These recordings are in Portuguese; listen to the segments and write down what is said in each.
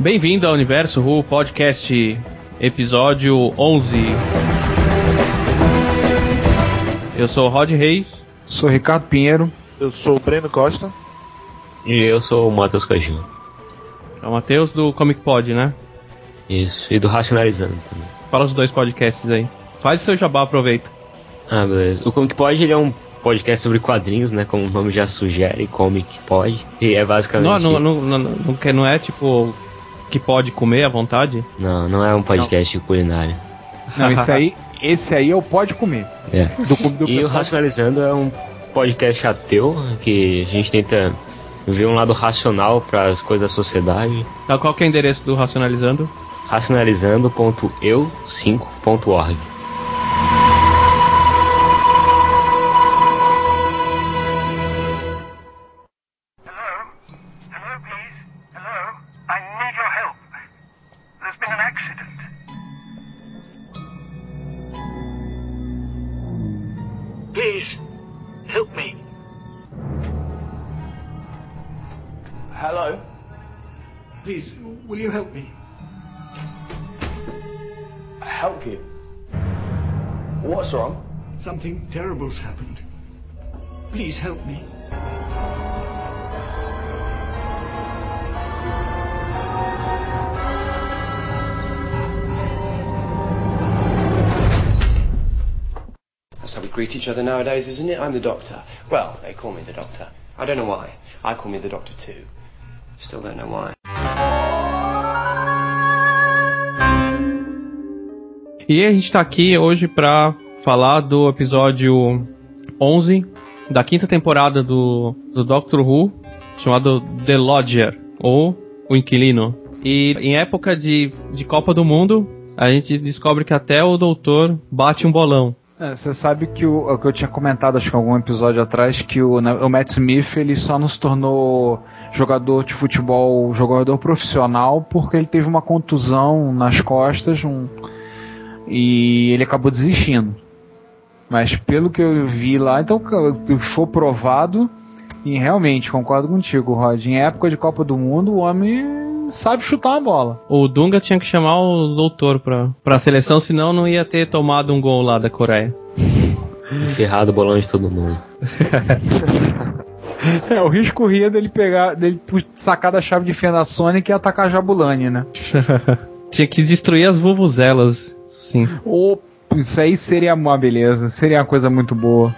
Bem-vindo ao Universo Who Podcast, episódio 11. Eu sou o Rod Reis. Sou o Ricardo Pinheiro. Eu sou o Breno Costa. E eu sou o Matheus Kojima. É o Matheus do Comic Pod, né? Isso, e do Racionalizando também. Fala os dois podcasts aí. Faz o seu jabá, aproveita. Ah, beleza. O Comic Pod, ele é um podcast sobre quadrinhos, né? Como o nome já sugere, Comic Pod. E é basicamente... Não é tipo... que pode comer à vontade? Não é um podcast culinário. Não, esse aí é o Pode Comer. É. Do e o Racionalizando é um podcast ateu, que a gente tenta ver um lado racional para as coisas da sociedade. Então, qual que é o endereço do Racionalizando? Racionalizando.eu5.org. Hello? Please, will you help me? Help you? What's wrong? Something terrible's happened. Please help me. That's how we greet each other nowadays, isn't it? I'm the Doctor. Well, they call me the Doctor. I don't know why. I call me the Doctor too. Still don't know why. E a gente tá aqui hoje pra falar do episódio 11 da quinta temporada do Doctor Who, chamado The Lodger, ou O Inquilino. E em época de Copa do Mundo, a gente descobre que até o doutor bate um bolão. Você sabe que o que eu tinha comentado, acho que em algum episódio atrás, que o Matt Smith ele só não se tornou jogador de futebol, jogador profissional, porque ele teve uma contusão nas costas e ele acabou desistindo. Mas pelo que eu vi lá, então foi provado, e realmente concordo contigo, Rod, em época de Copa do Mundo o homem sabe chutar uma bola. O Dunga tinha que chamar o doutor pra seleção, senão não ia ter tomado um gol lá da Coreia. Ferrado o bolão de todo mundo. O risco corria dele sacar da chave de fenda Sonic e atacar a Jabulani, né? Tinha que destruir as vuvuzelas, sim. Isso aí seria uma beleza, seria uma coisa muito boa.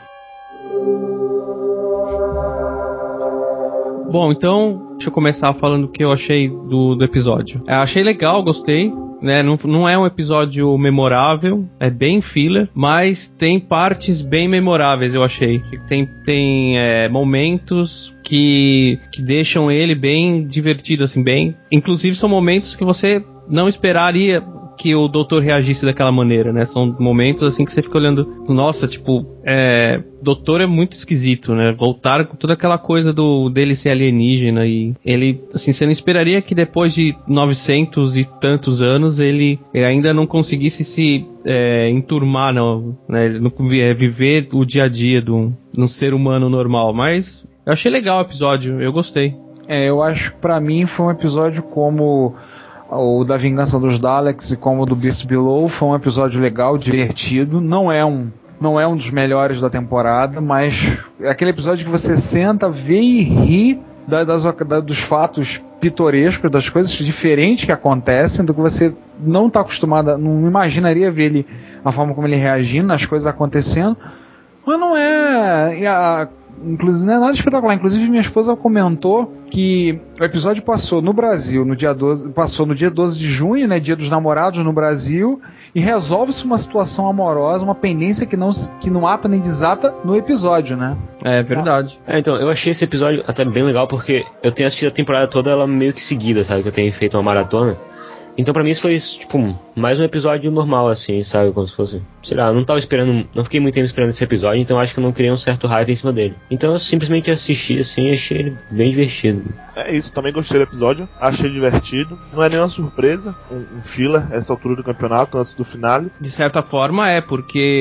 Bom, então, deixa eu começar falando o que eu achei do episódio. Achei legal, gostei, né? Não é um episódio memorável, é bem filler, mas tem partes bem memoráveis, eu achei. Tem momentos que deixam ele bem divertido, assim, bem... Inclusive são momentos que você não esperaria que o doutor reagisse daquela maneira, né? São momentos assim que você fica olhando, nossa, tipo, doutor é muito esquisito, né? Voltaram com toda aquela coisa dele ser alienígena e ele, assim, você não esperaria que depois de 900 e tantos anos ele ainda não conseguisse se enturmar, não, né? Não viver o dia a dia de um ser humano normal, mas eu achei legal o episódio, eu gostei. Eu acho que pra mim foi um episódio como o da Vingança dos Daleks e como o do Beast Below. Foi um episódio legal, divertido. Não é um dos melhores da temporada, mas é aquele episódio que você senta, vê e ri dos fatos pitorescos, das coisas diferentes que acontecem, do que você não está acostumado, não imaginaria ver ele, a forma como ele reagindo, as coisas acontecendo. Mas não inclusive, não é nada espetacular. Inclusive, minha esposa comentou que o episódio passou no Brasil no dia 12, passou no dia 12 de junho, né, dia dos namorados no Brasil, e resolve-se uma situação amorosa, uma pendência que não ata nem desata no episódio, né? É verdade. Então, eu achei esse episódio até bem legal, porque eu tenho assistido a temporada toda ela meio que seguida, sabe? Que eu tenho feito uma maratona. Então pra mim isso foi, tipo, mais um episódio normal, assim, sabe? Como se fosse, sei lá, não fiquei muito tempo esperando esse episódio, então acho que eu não criei um certo hype em cima dele. Então eu simplesmente assisti, assim, e achei ele bem divertido. É isso, também gostei do episódio, achei divertido. Não é nenhuma surpresa, um filler, essa altura do campeonato, antes do finale. De certa forma porque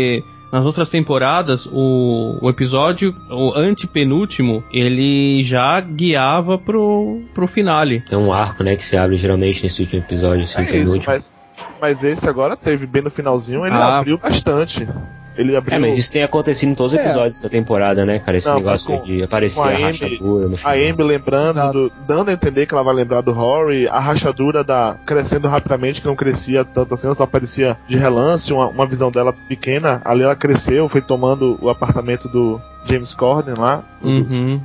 nas outras temporadas, o episódio, o antepenúltimo, ele já guiava pro finale. É um arco, né, que se abre geralmente nesse último episódio, assim, penúltimo. Mas esse agora teve bem no finalzinho, ele abriu bastante. Ele abriu... mas isso tem acontecido em todos os episódios dessa temporada, né, cara? Esse negócio de aparecer a rachadura no final. A Amy lembrando, dando a entender que ela vai lembrar do Rory, a rachadura crescendo rapidamente, que não crescia tanto assim, ela só aparecia de relance, uma visão dela pequena, ali ela cresceu, foi tomando o apartamento do James Corden lá. Uhum.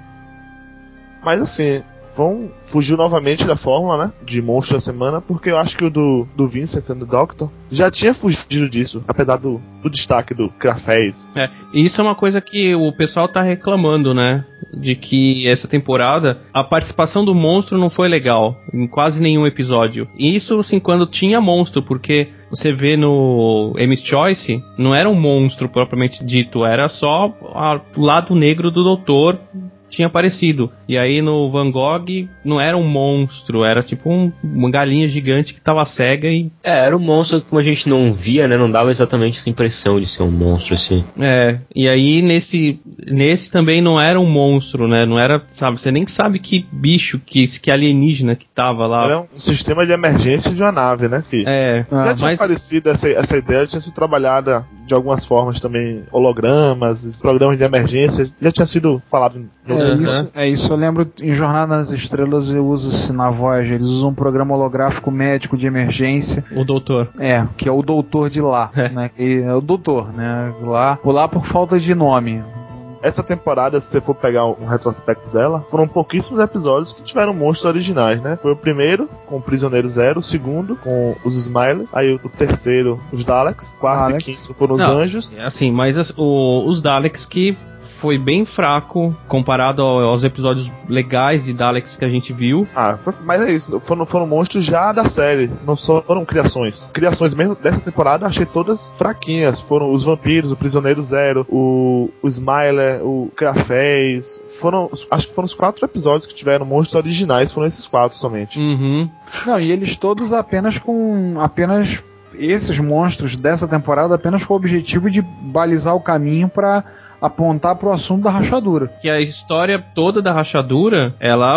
Mas assim... fugiu novamente da fórmula, né? De monstro da semana, porque eu acho que o do Vincent sendo Doctor já tinha fugido disso, apesar do destaque do Crafés. E isso é uma coisa que o pessoal tá reclamando, né? De que essa temporada a participação do monstro não foi legal em quase nenhum episódio. E isso, assim, quando tinha monstro, porque você vê no Amy's Choice, não era um monstro propriamente dito, era só o lado negro do doutor tinha aparecido. E aí no Van Gogh não era um monstro, era tipo uma galinha gigante que tava cega e... era um monstro que como a gente não via, né, não dava exatamente essa impressão de ser um monstro, assim. E aí nesse também não era um monstro, né, não era, sabe, você nem sabe que bicho, que alienígena que tava lá. Era um sistema de emergência de uma nave, né, filho? Já tinha aparecido essa ideia, tinha sido trabalhada de algumas formas também, hologramas, programas de emergência, já tinha sido falado em Isso eu lembro em Jornada nas Estrelas, eu uso isso na Voyager, eles usam um programa holográfico médico de emergência. O doutor. Que é o doutor de lá, né? Que é o doutor, né? Lá por falta de nome. Essa temporada, se você for pegar um retrospecto dela, foram pouquíssimos episódios que tiveram monstros originais, né? Foi o primeiro, com o Prisioneiro Zero, o segundo, com os Smiley, aí o terceiro, os Daleks, quarto e quinto foram os Anjos. Assim, mas os Daleks que foi bem fraco comparado aos episódios legais de Daleks que a gente viu. Mas é isso, foram monstros já da série, não foram criações. Criações mesmo dessa temporada, achei todas fraquinhas. Foram os vampiros, o Prisioneiro Zero, o Smiler, o Crafés. Acho que foram os 4 episódios que tiveram monstros originais, foram esses 4 somente. Uhum. Não, e eles todos apenas esses monstros dessa temporada apenas com o objetivo de balizar o caminho para apontar pro assunto da rachadura. Que a história toda da rachadura, ela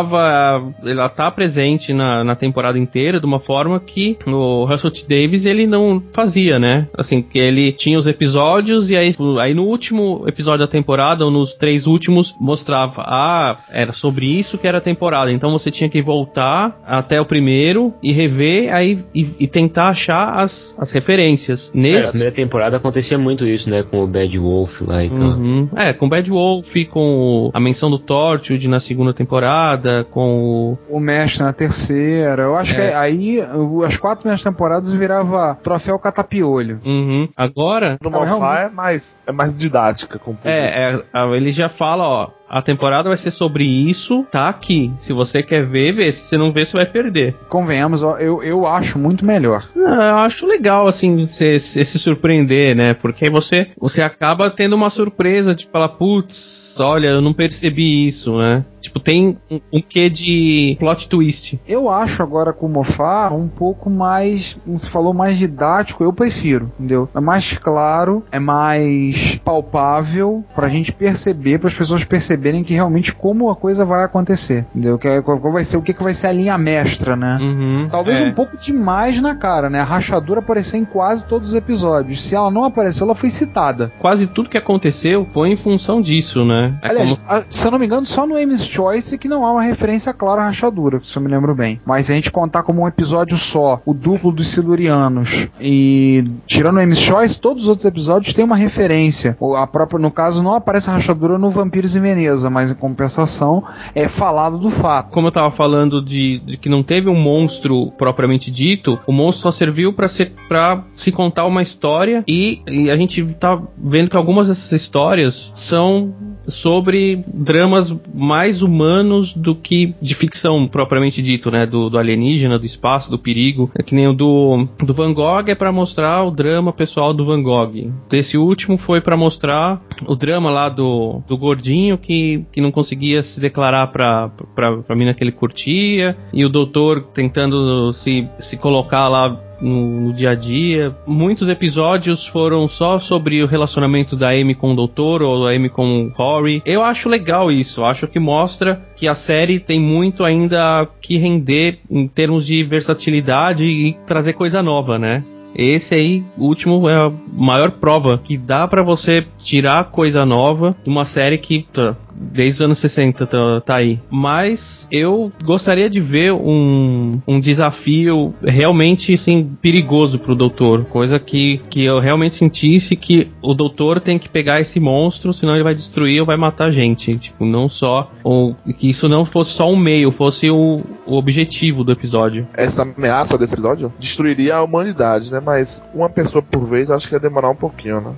tá presente na temporada inteira de uma forma que o Russell T. Davies, ele não fazia, né? Assim, que ele tinha os episódios e aí no último episódio da temporada, ou nos 3 últimos, mostrava, era sobre isso que era a temporada. Então você tinha que voltar até o primeiro e rever aí e tentar achar as referências. Na primeira temporada acontecia muito isso, né? Com o Bad Wolf lá e Uhum. Com o Bad Wolf, com a menção do Torchwood na segunda temporada, com o Mestre na terceira. Eu acho que aí as 4 primeiras temporadas virava troféu catapiolho. Uhum. Agora... No Mofá é mais didática. Ele já fala, a temporada vai ser sobre isso, tá aqui. Se você quer ver. Se você não ver, você vai perder. Convenhamos, eu acho muito melhor. Eu acho legal, assim, você se surpreender, né? Porque aí você acaba tendo uma surpresa de falar, putz, olha, eu não percebi isso, né? Tipo, tem um quê de plot twist. Eu acho agora com o Moffat um pouco mais, como você falou, mais didático. Eu prefiro, entendeu? É mais claro, é mais palpável pra gente perceber, para as pessoas perceberem que realmente como a coisa vai acontecer, entendeu? Qual vai ser, o que vai ser a linha mestra, né? Uhum, talvez um pouco demais na cara, né? A rachadura apareceu em quase todos os episódios. Se ela não apareceu, ela foi citada. Quase tudo que aconteceu foi em função disso, né? Aliás, se eu não me engano, só no Amy's Choice que não há uma referência clara à rachadura, se eu me lembro bem. Mas se a gente contar como um episódio só, o duplo dos Silurianos, e tirando o Amy's Choice, todos os outros episódios têm uma referência. No caso, não aparece a rachadura no Vampiros em Veneza, mas em compensação é falado do fato. Como eu tava falando de que não teve um monstro propriamente dito, o monstro só serviu pra se contar uma história e a gente tá vendo que algumas dessas histórias são sobre dramas mais humanos do que de ficção propriamente dito, né? Do alienígena, do espaço, do perigo. É que nem o do Van Gogh é pra mostrar o drama pessoal do Van Gogh. Esse último foi pra mostrar o drama lá do gordinho que não conseguia se declarar pra mina que ele curtia, e o doutor tentando se colocar lá no dia a dia. Muitos episódios foram só sobre o relacionamento da Amy com o doutor ou da Amy com o Rory. Eu acho legal isso, eu acho que mostra que a série tem muito ainda que render em termos de versatilidade e trazer coisa nova, né? Esse aí, o último, é a maior prova que dá pra você tirar coisa nova de uma série que desde os anos 60 tá aí. Mas eu gostaria de ver um desafio realmente assim, perigoso pro doutor. Coisa que eu realmente sentisse que o doutor tem que pegar esse monstro, senão ele vai destruir ou vai matar a gente. Tipo, não só... Ou que isso não fosse só um meio, fosse o objetivo do episódio. Essa ameaça desse episódio destruiria a humanidade, né? Mas uma pessoa por vez acho que ia demorar um pouquinho, né?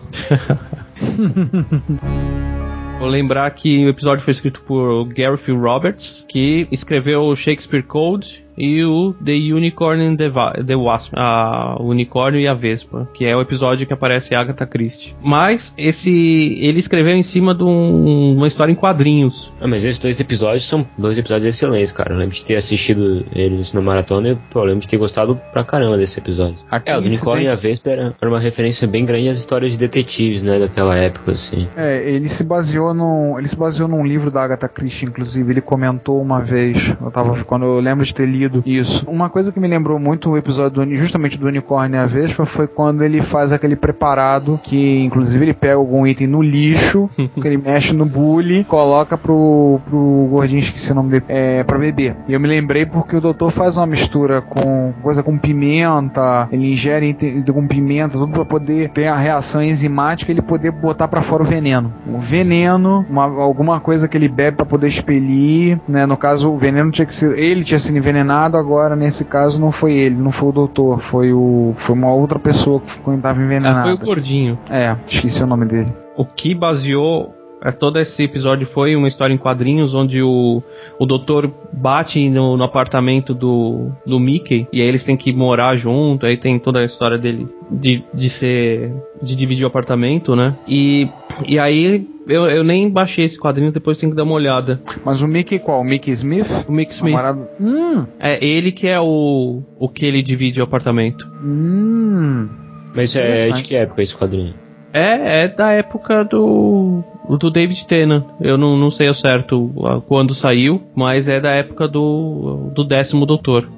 Vou lembrar que o episódio foi escrito por Gareth Roberts, que escreveu o Shakespeare Code e o The Unicorn and the Wasp, o Unicórnio e a Vespa, que é o episódio que aparece a Agatha Christie. Mas ele escreveu em cima de uma história em quadrinhos. Mas esses 2 episódios são 2 episódios excelentes, cara. Eu lembro de ter assistido eles na maratona e eu lembro de ter gostado pra caramba desse episódio. O Unicórnio e a Vespa era uma referência bem grande às histórias de detetives, né, daquela época, assim. Ele se baseou num livro da Agatha Christie, inclusive. Ele comentou uma vez, quando eu lembro de ter lido isso. Uma coisa que me lembrou muito o episódio justamente do Unicórnio e a Vespa foi quando ele faz aquele preparado que, inclusive, ele pega algum item no lixo, que ele mexe no bule, coloca pro gordinho, esqueci o nome dele, pra beber. E eu me lembrei porque o doutor faz uma mistura com pimenta, ele ingere com pimenta, tudo pra poder ter a reação enzimática e ele poder botar pra fora o veneno. O veneno, alguma coisa que ele bebe pra poder expelir, né? No caso, o veneno ele tinha sido envenenado, agora nesse caso não foi ele, não foi o doutor, foi uma outra pessoa que estava envenenada. Foi o gordinho. Esqueci o nome dele. O que baseou todo esse episódio foi uma história em quadrinhos onde o doutor bate no apartamento do Mickey e aí eles têm que morar junto, aí tem toda a história dele de dividir o apartamento, né? E aí eu nem baixei esse quadrinho, depois tem que dar uma olhada. Mas o Mickey qual? O Mickey Smith? O Mickey Smith. É ele que é o que ele divide o apartamento. Mas é de que época esse quadrinho? É da época do David Tennant. Eu não sei ao certo quando saiu, mas é da época do 10º Doutor.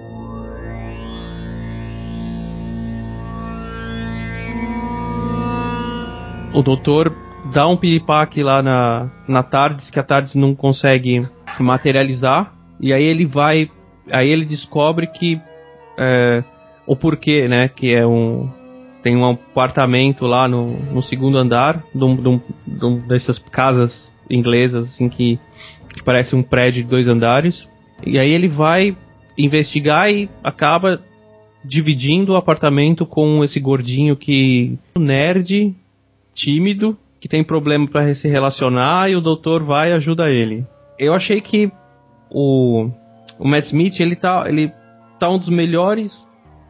O doutor dá um piripaque lá na TARDIS, que a TARDIS não consegue materializar, e aí ele descobre que o porquê, né, que tem um apartamento lá no 2º andar dessas casas inglesas assim que parece um prédio de 2 andares, e aí ele vai investigar e acaba dividindo o apartamento com esse gordinho nerd, tímido, que tem problema para se relacionar, e o doutor vai e ajuda ele. Eu achei que o Matt Smith ele tá um dos melhores,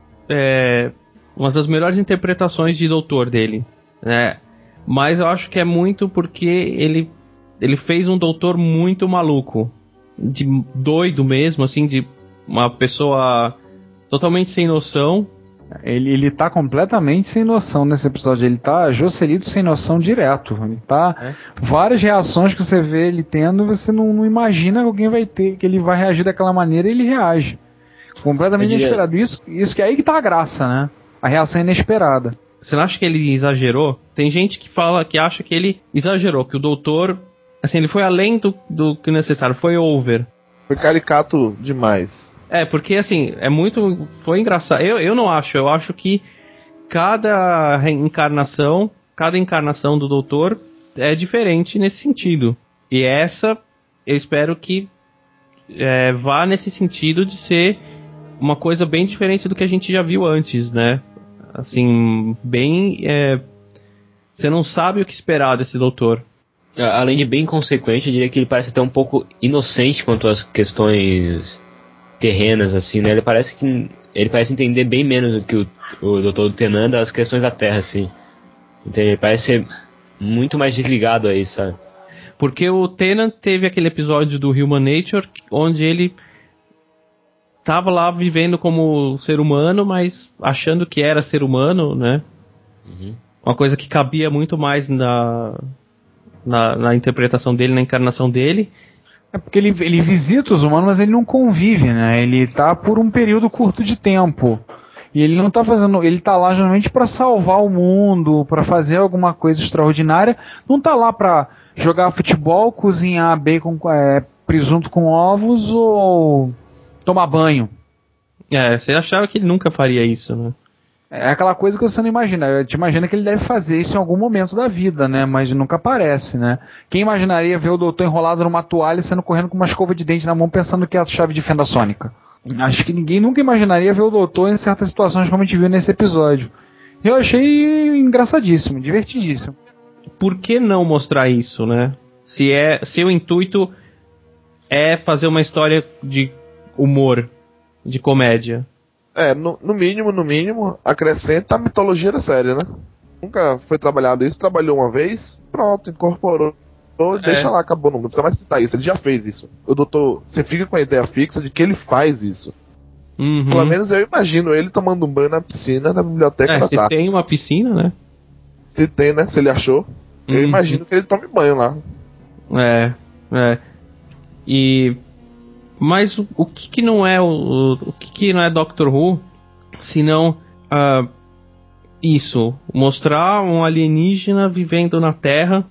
uma das melhores interpretações de doutor dele, né? Mas eu acho que é muito porque ele fez um doutor muito maluco, de doido mesmo, assim, de uma pessoa totalmente sem noção. Ele tá completamente sem noção nesse episódio. Ele tá Joselito sem noção direto. Ele tá... Várias reações que você vê ele tendo, você não imagina que alguém vai ter, que ele vai reagir daquela maneira, e ele reage. Completamente inesperado. Isso que é aí que tá a graça, né? A reação inesperada. Você não acha que ele exagerou? Tem gente que acha que ele exagerou, que o doutor, assim, ele foi além do que necessário, foi over. Foi caricato demais. Porque assim, foi engraçado. Eu não acho, eu acho que cada encarnação do doutor é diferente nesse sentido. E essa, eu espero que vá nesse sentido de ser uma coisa bem diferente do que a gente já viu antes, né? Assim, bem... você não sabe o que esperar desse doutor. Além de bem inconsequente, eu diria que ele parece até um pouco inocente quanto às questões terrenas, assim, né? Ele parece entender bem menos do que o Dr. Tennant das questões da Terra, assim. Então, ele parece ser muito mais desligado aí, sabe? Porque o Tennant teve aquele episódio do Human Nature, onde ele tava lá vivendo como ser humano, mas achando que era ser humano, né? Uhum. Uma coisa que cabia muito mais na interpretação dele, na encarnação dele. É porque ele visita os humanos, mas ele não convive, né? Ele tá por um período curto de tempo. E ele não tá fazendo... Ele tá lá geralmente para salvar o mundo, para fazer alguma coisa extraordinária. Não tá lá para jogar futebol, cozinhar bacon, presunto com ovos ou tomar banho. Você achava que ele nunca faria isso, né? É aquela coisa que você não imagina. Te imagina que ele deve fazer isso em algum momento da vida, né? Mas nunca aparece, né? Quem imaginaria ver o doutor enrolado numa toalha e saindo correndo com uma escova de dente na mão pensando que é a chave de fenda sônica? Acho que ninguém nunca imaginaria ver o doutor em certas situações como a gente viu nesse episódio. Eu achei engraçadíssimo, divertidíssimo. Por que não mostrar isso, né? Se o intuito é fazer uma história de humor, de comédia. No mínimo, acrescenta a mitologia da série, né? Nunca foi trabalhado isso, trabalhou uma vez, pronto, incorporou, deixa lá, acabou, não precisa mais citar isso, ele já fez isso. O doutor, você fica com a ideia fixa de que ele faz isso. Uhum. Pelo menos eu imagino ele tomando um banho na piscina da biblioteca da se tarde. tem uma piscina, né? Se tem, né? Se ele achou, eu imagino que ele tome banho lá. Mas o que não é o que não é Doctor Who, senão isso, mostrar um alienígena vivendo na Terra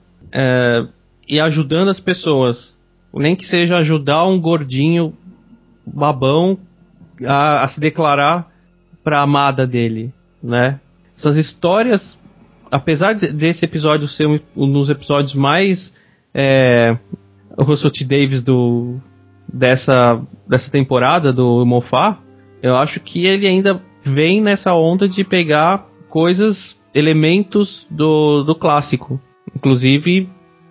e ajudando as pessoas, nem que seja ajudar um gordinho babão a se declarar pra amada dele, né? Essas histórias, apesar desse episódio ser um dos episódios mais Russell T. Davies dessa temporada do Moffat, eu acho que ele ainda vem nessa onda de pegar elementos do clássico, inclusive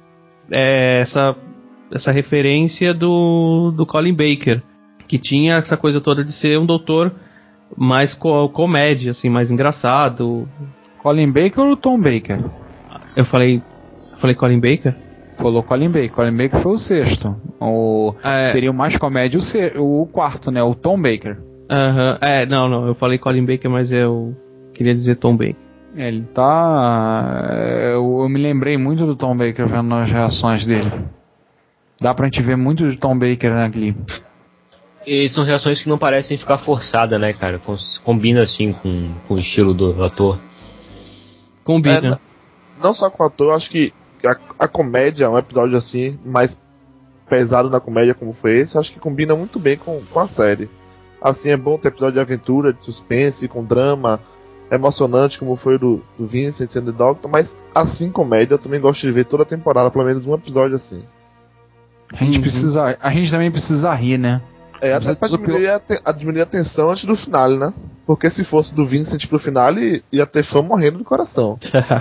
essa referência do Colin Baker, que tinha essa coisa toda de ser um doutor mais comédia, assim, mais engraçado. Colin Baker ou Tom Baker? Eu falei Colin Baker? Falou Colin Baker. Colin Baker foi o sexto. Seria o mais comédia o quarto, né? O Tom Baker. Não, eu falei Colin Baker, mas eu queria dizer Tom Baker. Ele tá... Eu me lembrei muito do Tom Baker vendo as reações dele. Dá pra gente ver muito de Tom Baker ali. E são reações que não parecem ficar forçadas, né, cara? Combina assim com o estilo do ator. Combina. Não só com o ator, eu acho que a comédia, um episódio assim, mais pesado na comédia como foi esse, eu acho que combina muito bem com a série. Assim, é bom ter episódio de aventura, de suspense, com drama, emocionante como foi o do Vincent and the Doctor, mas assim, comédia, eu também gosto de ver toda a temporada, pelo menos um episódio assim. A gente também precisa rir, né? Até pra diminuir a tensão antes do finale, né? Porque se fosse do Vincent pro finale, ia ter fã morrendo do coração.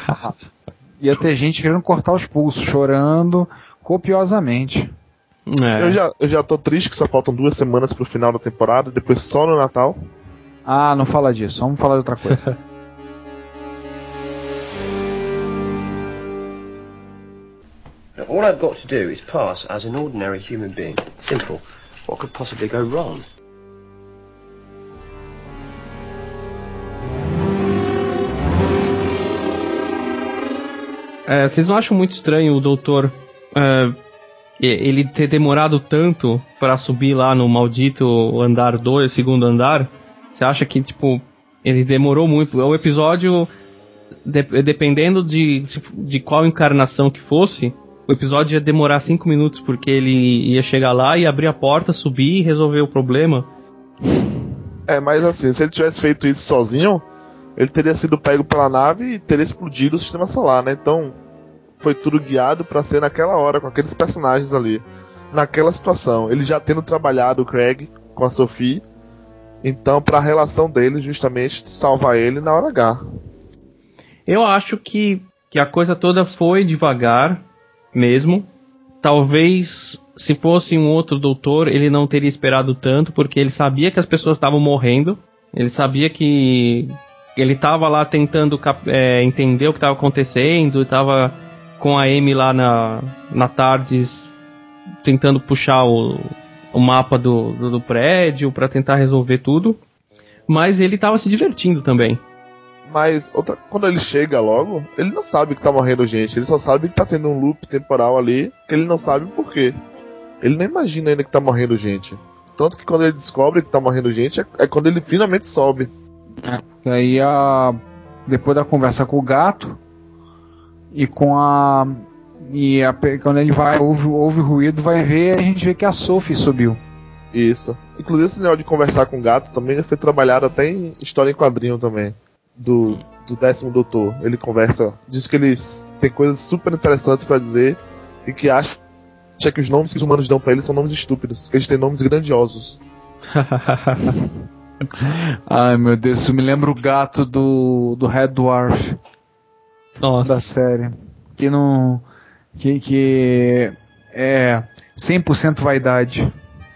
Ia ter gente querendo cortar os pulsos, chorando copiosamente. Eu já tô triste que só faltam 2 semanas pro final da temporada, depois só no Natal. Não fala disso, vamos falar de outra coisa. All I've got to do is pass as an ordinary human being. Simple. What could possibly go wrong? Vocês não acham muito estranho o doutor ele ter demorado tanto para subir lá no maldito andar 2, segundo andar? Você acha que, tipo, ele demorou muito? O episódio, dependendo de qual encarnação que fosse, o episódio ia demorar 5 minutos, porque ele ia chegar lá e abrir a porta, subir e resolver o problema. Mas assim, se ele tivesse feito isso sozinho, ele teria sido pego pela nave e teria explodido o sistema solar, né? Então, foi tudo guiado pra ser naquela hora, com aqueles personagens ali, naquela situação. Ele já tendo trabalhado o Craig com a Sophie, então pra relação deles, justamente, salvar ele na hora H. Eu acho que a coisa toda foi devagar mesmo. Talvez, se fosse um outro doutor, ele não teria esperado tanto, porque ele sabia que as pessoas estavam morrendo. Ele sabia que ele estava lá tentando entender o que estava acontecendo, estava com a Amy lá na Tardes tentando puxar o mapa do prédio pra tentar resolver tudo. Mas ele tava se divertindo também. Mas quando ele chega logo, ele não sabe que tá morrendo gente. Ele só sabe que tá tendo um loop temporal ali, que ele não sabe por quê. Ele não imagina ainda que tá morrendo gente. Tanto que quando ele descobre que tá morrendo gente, é quando ele finalmente sobe. Aí depois da conversa com o gato e quando ele vai ouve o ruído, vai ver, a gente vê que a Sophie subiu. Isso. Inclusive esse negócio de conversar com o gato também foi trabalhado até em história em quadrinho também. Do 10º Doutor. Ele conversa, diz que eles têm coisas super interessantes pra dizer e que acha que os nomes que os humanos dão pra eles são nomes estúpidos. Eles têm nomes grandiosos. Ai meu Deus, isso me lembra o gato do Red Dwarf. Nossa. Da série. Que é 100% vaidade.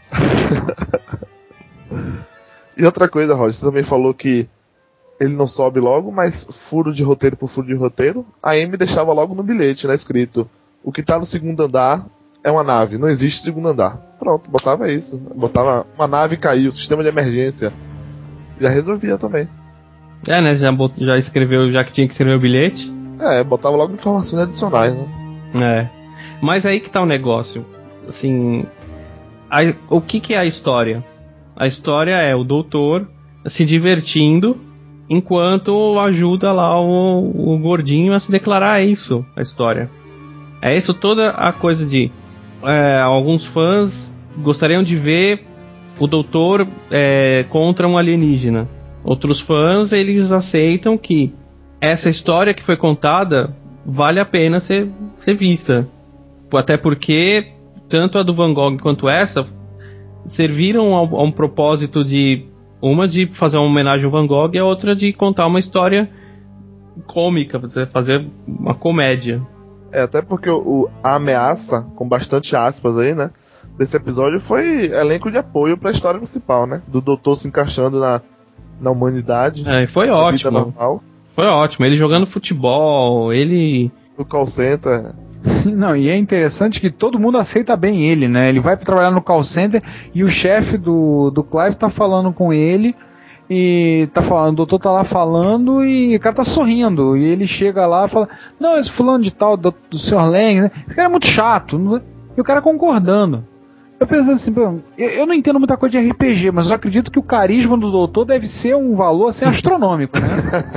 E outra coisa, Roger, você também falou que ele não sobe logo, mas furo de roteiro por furo de roteiro, a Amy deixava logo no bilhete, né, escrito: o que tá no segundo andar é uma nave, não existe segundo andar. Pronto, botava isso. Botava uma nave caiu, sistema de emergência. Já resolvia também. Né, já escreveu, já que tinha que escrever o bilhete. Botava logo informações adicionais, né. Mas aí que tá o negócio. Assim, o que é a história? A história é o doutor se divertindo enquanto ajuda lá o gordinho a se declarar. É isso a história. É isso toda a coisa de... alguns fãs gostariam de ver o doutor contra um alienígena. Outros fãs, eles aceitam que essa história que foi contada vale a pena ser vista. Até porque tanto a do Van Gogh quanto essa serviram a um propósito de... Uma de fazer uma homenagem ao Van Gogh e a outra de contar uma história cômica, você fazer uma comédia. Até porque a ameaça, com bastante aspas aí, né, desse episódio foi elenco de apoio pra história principal, né? Do doutor se encaixando na humanidade. Foi ótimo. Foi ótimo. Ele jogando futebol, ele... No call center... Não, e é interessante que todo mundo aceita bem ele, né? Ele vai trabalhar no call center e o chefe do Clive tá falando com ele e tá falando, o doutor tá lá falando e o cara tá sorrindo. E ele chega lá e fala: não, esse fulano de tal, do Sr. Lang, né? Esse cara é muito chato. E o cara concordando. Eu penso assim, eu não entendo muita coisa de RPG, mas eu acredito que o carisma do doutor deve ser um valor assim, astronômico, né?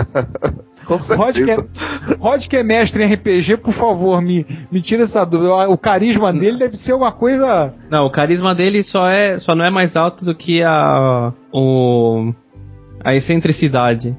Rod, que é mestre em RPG, por favor, me tira essa dúvida. O carisma dele deve ser uma coisa... Não, o carisma dele só não é mais alto do que a excentricidade.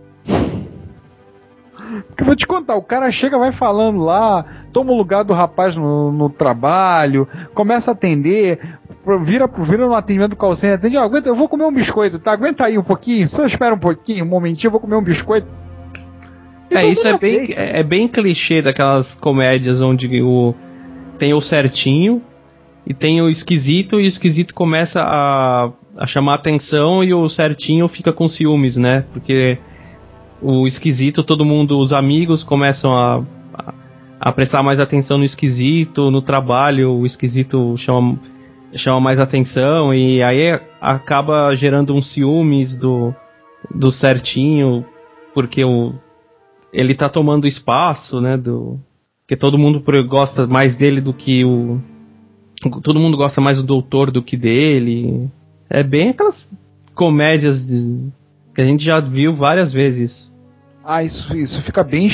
Porque eu vou te contar, o cara chega, vai falando lá, toma o lugar do rapaz no trabalho, começa a atender, vira no atendimento do call center, atende, aguenta, eu vou comer um biscoito, tá? Aguenta aí um pouquinho, só espera um pouquinho, um momentinho, eu vou comer um biscoito. Isso é bem clichê daquelas comédias onde tem o certinho e tem o esquisito, e o esquisito começa a chamar atenção e o certinho fica com ciúmes, né? Porque o esquisito, os amigos começam a prestar mais atenção no esquisito, no trabalho o esquisito chama mais atenção, e aí acaba gerando uns ciúmes do certinho, porque ele tá tomando espaço, né, porque todo mundo gosta mais dele do que todo mundo gosta mais do doutor do que dele. É bem aquelas comédias que a gente já viu várias vezes. Isso fica bem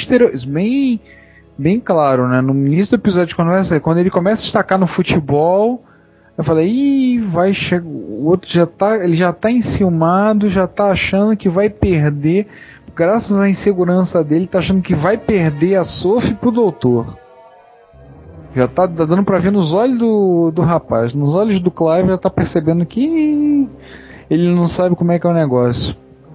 claro, né? No início do episódio, quando ele começa a destacar no futebol, eu falei, vai chegar, o outro ele já tá enciumado, já tá achando que vai perder, graças à insegurança dele, tá achando que vai perder a Sophie pro doutor. Já tá dando pra ver nos olhos do rapaz, nos olhos do Clive, já tá percebendo que ele não sabe como é que é o negócio.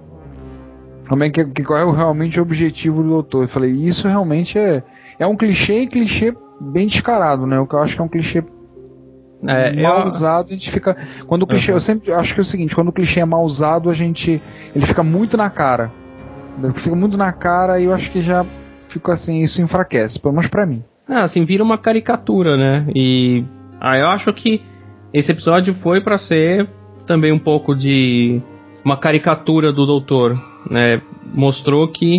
Qual é realmente o objetivo do doutor. Eu falei, isso realmente é um clichê bem descarado, né? O que eu acho que é um clichê mal usado, a gente fica... Quando o clichê, eu sempre acho que é o seguinte, quando o clichê é mal usado, ele fica muito na cara. Fica muito na cara e eu acho que já fica assim, isso enfraquece, pelo menos pra mim. Assim, vira uma caricatura, né? E eu acho que esse episódio foi pra ser também um pouco de uma caricatura do doutor, né? Mostrou que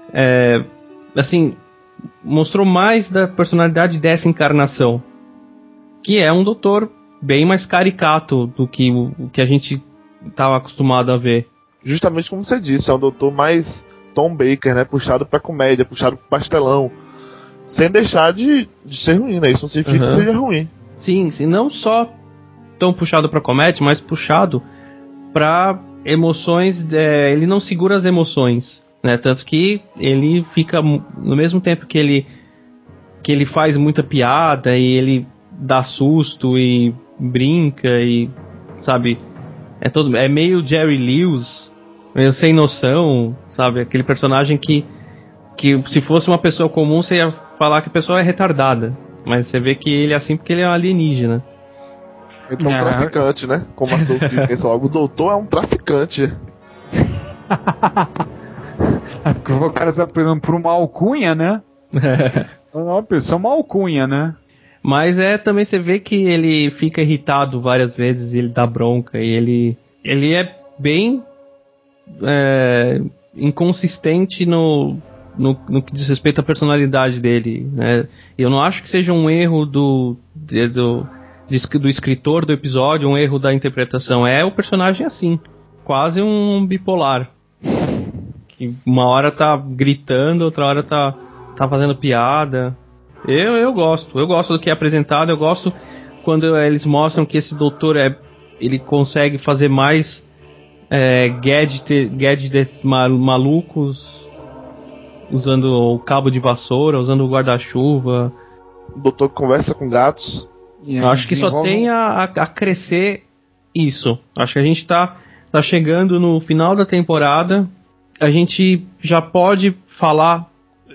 mostrou mais da personalidade dessa encarnação, que é um doutor bem mais caricato do que o que a gente estava acostumado a ver. Justamente como você disse, é um doutor mais Tom Baker, né? Puxado pra comédia, puxado pro pastelão, sem deixar de ser ruim, né? Isso não significa que seja ruim. Sim, não só tão puxado pra comédia, mas puxado pra emoções. Ele não segura as emoções, né? Tanto que ele fica, no mesmo tempo que ele faz muita piada e ele dá susto e brinca e, sabe, é meio Jerry Lewis, meio sem noção, sabe, aquele personagem que se fosse uma pessoa comum você ia falar que a pessoa é retardada, mas você vê que ele é assim porque ele é um alienígena. Então um traficante, né? Como a Sophie pensa logo, o doutor é um traficante. Porque o cara se apresentando por uma alcunha, né? Uma pessoa, uma alcunha, né? Mas também você vê que ele fica irritado várias vezes, ele dá bronca, e ele é bem inconsistente no que diz respeito à personalidade dele, né? Eu não acho que seja um erro do escritor do episódio, um erro da interpretação. É o personagem assim, quase um bipolar, que uma hora tá gritando, outra hora tá fazendo piada. Eu gosto do que é apresentado. Eu gosto quando eles mostram que esse doutor ele consegue fazer mais gadgets malucos, usando o cabo de vassoura, usando o guarda-chuva. O doutor conversa com gatos. Eu acho que só tem a crescer isso. Acho que a gente tá chegando no final da temporada. A gente já pode falar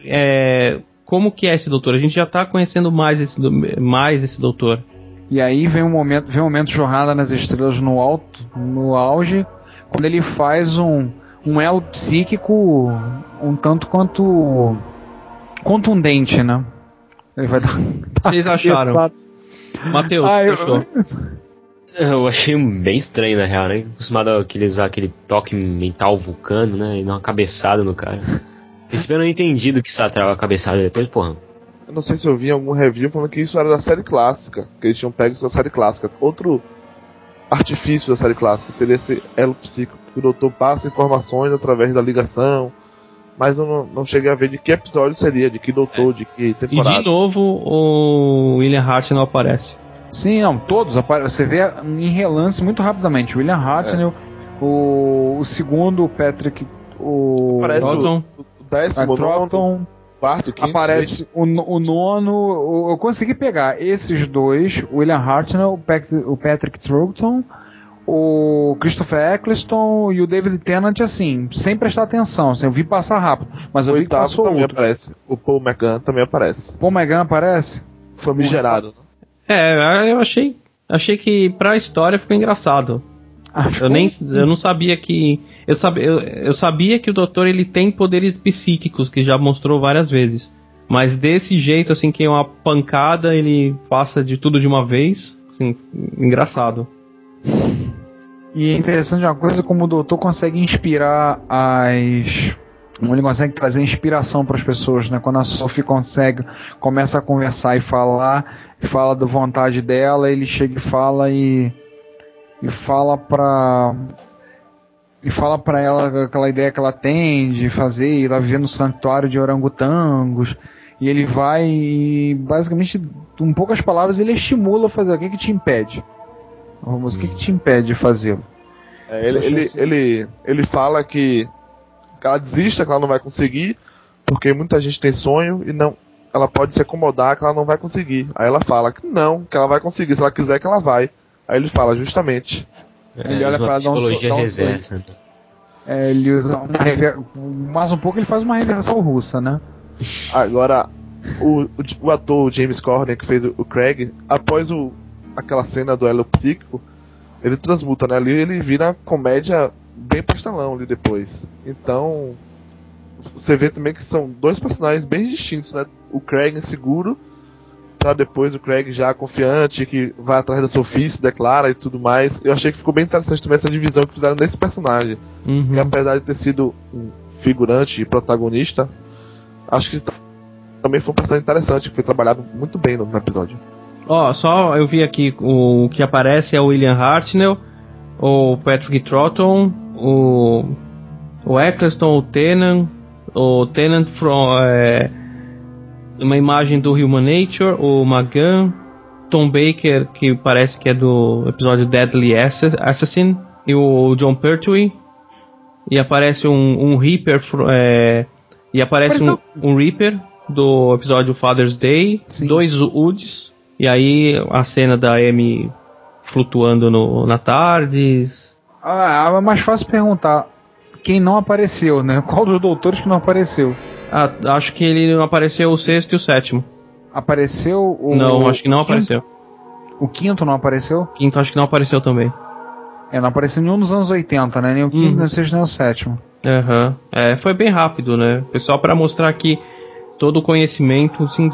como que é esse doutor. A gente já tá conhecendo mais esse doutor. E aí vem um momento Jornada nas Estrelas no auge, quando ele faz um elo psíquico um tanto quanto contundente, né? Ele vai dar... Vocês acharam? Matheus, achou? Eu achei bem estranho, na real, né? Acostumado a usar aquele toque mental vulcano, né? E dar uma cabeçada no cara. Esse eu não entendi do que satrava a cabeçada depois, porra. Eu não sei se eu vi em algum review falando que isso era da série clássica, que eles tinham pego isso da série clássica. Outro artifício da série clássica seria esse elo psíquico, que o doutor passa informações através da ligação, mas eu não cheguei a ver de que episódio seria, de que doutor, de que temporada. E de novo o William Hartnell aparece. Sim, não, todos aparecem. Você vê em relance muito rapidamente. William Hartnell, o segundo, o Patrick, o Troughton, o 10º, Troughton, quarto, quinto, aparece sexto. o nono. Eu consegui pegar esses dois, o William Hartnell, o Patrick Troughton, o Christopher Eccleston e o David Tennant, assim, sem prestar atenção. Assim, eu vi passar rápido, mas eu vi que passou também outros. aparece. O Paul McGann também aparece. Paul McGann aparece? Famigerado. eu achei que pra história ficou engraçado. Eu não sabia que... Eu sabia que o doutor ele tem poderes psíquicos, que já mostrou várias vezes. Mas desse jeito, assim, que é uma pancada, ele passa de tudo de uma vez. Assim, engraçado. E é interessante uma coisa, como o doutor consegue inspirar como ele consegue trazer inspiração para as pessoas, né? Quando a Sophie começa a conversar e fala da vontade dela, ele chega e fala para ela aquela ideia que ela tem de fazer, ir lá viver no santuário de orangotangos, e ele vai e basicamente, com poucas palavras, ele estimula a fazer. O que te impede? O que te impede de fazê-lo? Ele fala que ela desista, que ela não vai conseguir, porque muita gente tem sonho e não, ela pode se acomodar que ela não vai conseguir. Aí ela fala que não, que ela vai conseguir, se ela quiser que ela vai. Aí ele fala, justamente. Ele olha para dar psicologia reversa. Ele usa mais um pouco ele faz uma reversão russa, né? Agora, o ator James Corden, que fez o Craig, após aquela cena do elo psíquico, ele transmuta, né? Ali ele vira comédia bem pastelão ali depois. Então, você vê também que são dois personagens bem distintos, né? O Craig inseguro, pra depois o Craig já confiante, que vai atrás da Sophie, se declara e tudo mais. Eu achei que ficou bem interessante também essa divisão que fizeram nesse personagem. Que apesar de ter sido um figurante e protagonista, acho que também foi um personagem interessante, que foi trabalhado muito bem no episódio. Só eu vi aqui o que aparece é o William Hartnell, o Patrick Troughton, o Eccleston, o Tennant uma imagem do Human Nature, o Magan, Tom Baker, que parece que é do episódio Deadly Assassin, e o John Pertwee, e aparece um Reaper, e aparece um Reaper do episódio Father's Day, sim. 2 Woods, e aí a cena da Amy flutuando na TARDIS. É mais fácil perguntar quem não apareceu, né? Qual dos doutores que não apareceu? Acho que ele não apareceu o 6º e o 7º. Apareceu o... Não, acho que não apareceu. O 5º não apareceu? O 5º acho que não apareceu também. Não apareceu nenhum dos anos 80, né? Nem o 5º, nem o 6º, nem o 7º. Foi bem rápido, né? Pessoal, pra mostrar aqui todo o conhecimento, assim,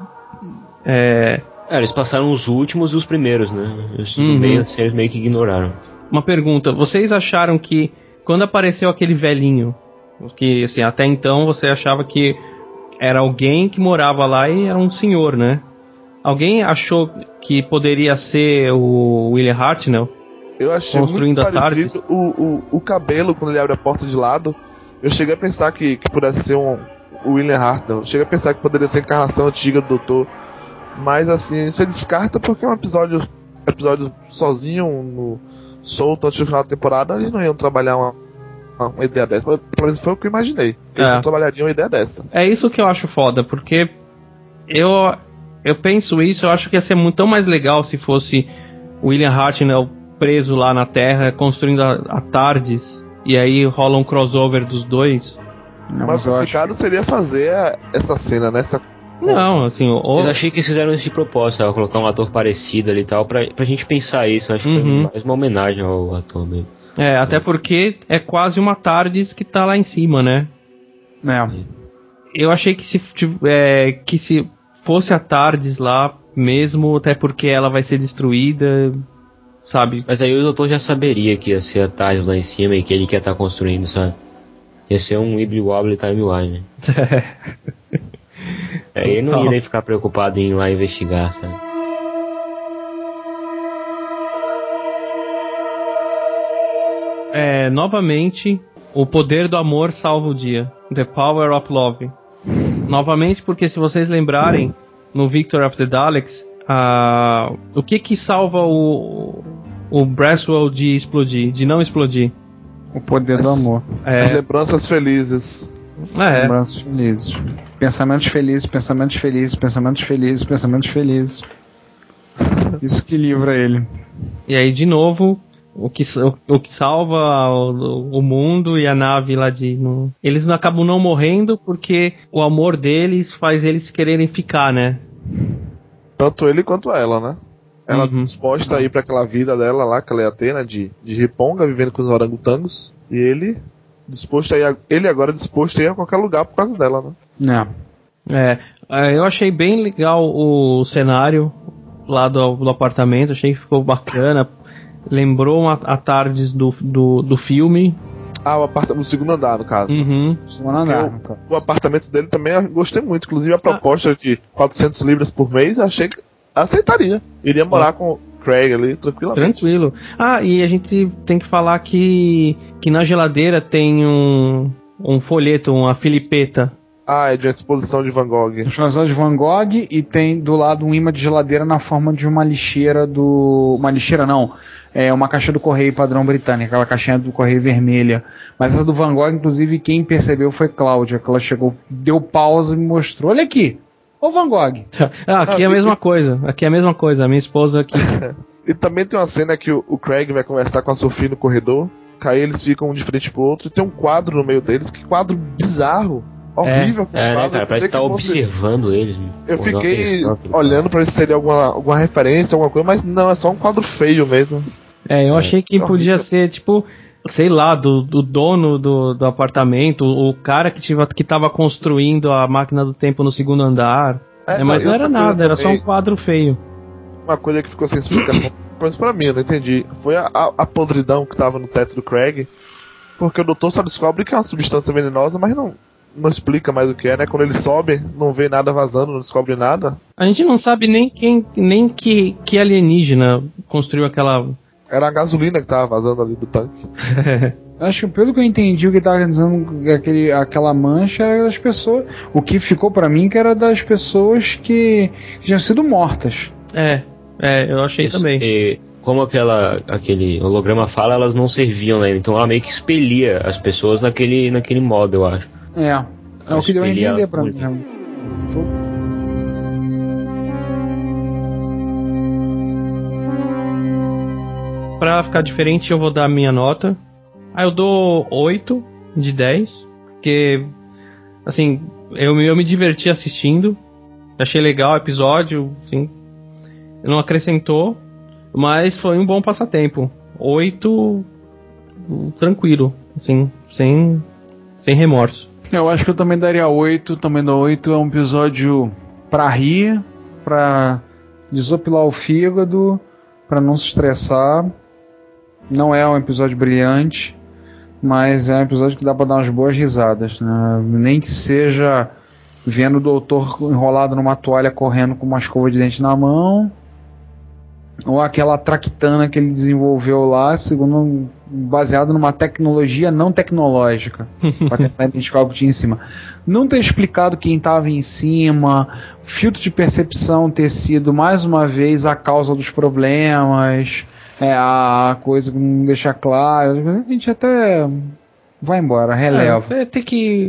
eles passaram os últimos e os primeiros, né? Eles meio que ignoraram. Uma pergunta, vocês acharam que quando apareceu aquele velhinho, que assim, até então você achava que era alguém que morava lá e era um senhor, né? Alguém achou que poderia ser o William Hartnell? Eu achei construindo muito parecido o cabelo quando ele abre a porta de lado. Eu cheguei a pensar que pudesse ser o William Hartnell. Eu cheguei a pensar que poderia ser a encarnação antiga do Doutor. Mas assim, você descarta porque é um episódio sozinho, solto antes do final da temporada. Eles não iam trabalhar uma ideia dessa. Pelo menos foi o que eu imaginei. Eles não trabalhariam uma ideia dessa. É isso que eu acho foda, porque eu penso isso, eu acho que ia ser tão mais legal se fosse o William Hartnell preso lá na Terra, construindo a TARDIS, e aí rola um crossover dos dois. Mas o complicado seria fazer essa cena, né? Não, assim... Eu achei que eles fizeram isso de propósito, colocar um ator parecido ali e tal, pra gente pensar isso. Eu acho que foi mais uma homenagem ao ator mesmo. Até porque é quase uma TARDIS que tá lá em cima, né? Eu achei que se fosse a TARDIS lá mesmo, até porque ela vai ser destruída, sabe? Mas aí o doutor já saberia que ia ser a TARDIS lá em cima e que ele quer estar construindo, sabe? Ia ser um Wibbly Wobbly Timeline. Ele não iria ficar preocupado em ir lá investigar, sabe? Novamente, o poder do amor salva o dia. The Power of Love. Novamente, porque se vocês lembrarem, no Victor of the Daleks, o que salva o Braswell de não explodir? O poder do amor. Lembranças felizes. Lembranças felizes. Pensamentos felizes, pensamentos felizes, pensamentos felizes, pensamentos felizes. Isso que livra ele. E aí, de novo, o que salva o mundo e a nave lá eles acabam não morrendo porque o amor deles faz eles quererem ficar, né? Tanto ele quanto ela, né? Ela disposta a ir pra aquela vida dela lá, que ela ia ter, né? De riponga, vivendo com os orangotangos. E ele agora disposto a ir a qualquer lugar por causa dela, né? Eu achei bem legal o cenário lá do apartamento, achei que ficou bacana. Lembrou a TARDIS do filme. O segundo andar, no caso. Segundo andar. O apartamento dele também eu gostei muito. Inclusive a proposta de 400 libras por mês, eu achei que aceitaria. Iria morar com o Craig ali, tranquilamente. Tranquilo. E a gente tem que falar que na geladeira tem um folheto, uma filipeta. É de uma exposição de Van Gogh. Exposição de Van Gogh, e tem do lado um imã de geladeira na forma de uma lixeira uma lixeira não, uma caixa do Correio padrão britânico, aquela caixinha do Correio vermelha. Mas essa do Van Gogh, inclusive, quem percebeu foi Cláudia, que ela chegou, deu pausa e me mostrou, olha aqui, ô Van Gogh. Aqui é a mesma coisa, a minha esposa aqui. E também tem uma cena que o Craig vai conversar com a Sophie no corredor, aí eles ficam um de frente pro outro, e tem um quadro no meio deles, que quadro bizarro. Horrível, né, cara? Parece estar observando eles. Eu fiquei olhando pra ver se seria alguma referência, alguma coisa, mas não, é só um quadro feio mesmo. Eu achei que podia ser, tipo, sei lá, do dono do apartamento, o cara que tava construindo a máquina do tempo no segundo andar. Mas não era nada, era só um quadro feio. Uma coisa que ficou sem explicação, pelo menos pra mim, eu não entendi. Foi a podridão que tava no teto do Craig. Porque o doutor só descobre que é uma substância venenosa, mas não explica mais o que é, né? Quando ele sobe, não vê nada vazando, não descobre nada. A gente não sabe nem que alienígena construiu aquela... Era a gasolina que tava vazando ali do tanque. Acho que pelo que eu entendi, o que tava dizendo aquela mancha era das pessoas. O que ficou pra mim que era das pessoas que tinham sido mortas. Eu achei isso, também. E como aquele holograma fala, elas não serviam, né? Então ela meio que expelia as pessoas naquele modo, eu acho. É o que deu a entender pra mim. Pra ficar diferente, eu vou dar a minha nota. Eu dou 8 de 10. Porque, assim, eu me diverti assistindo. Achei legal o episódio, assim. Não acrescentou, mas foi um bom passatempo. 8, tranquilo, assim, sem remorso. Eu acho que eu também daria 8. Também dou 8. É um episódio pra rir, pra desopilar o fígado, pra não se estressar. Não é um episódio brilhante, mas é um episódio que dá pra dar umas boas risadas, né? Nem que seja vendo o doutor enrolado numa toalha correndo com uma escova de dente na mão, ou aquela traquitana que ele desenvolveu lá, baseado numa tecnologia não tecnológica, para tentar identificar o que tinha em cima. Não ter explicado quem estava em cima, filtro de percepção ter sido mais uma vez a causa dos problemas, a coisa que não deixa claro, a gente até vai embora, releva. Tem que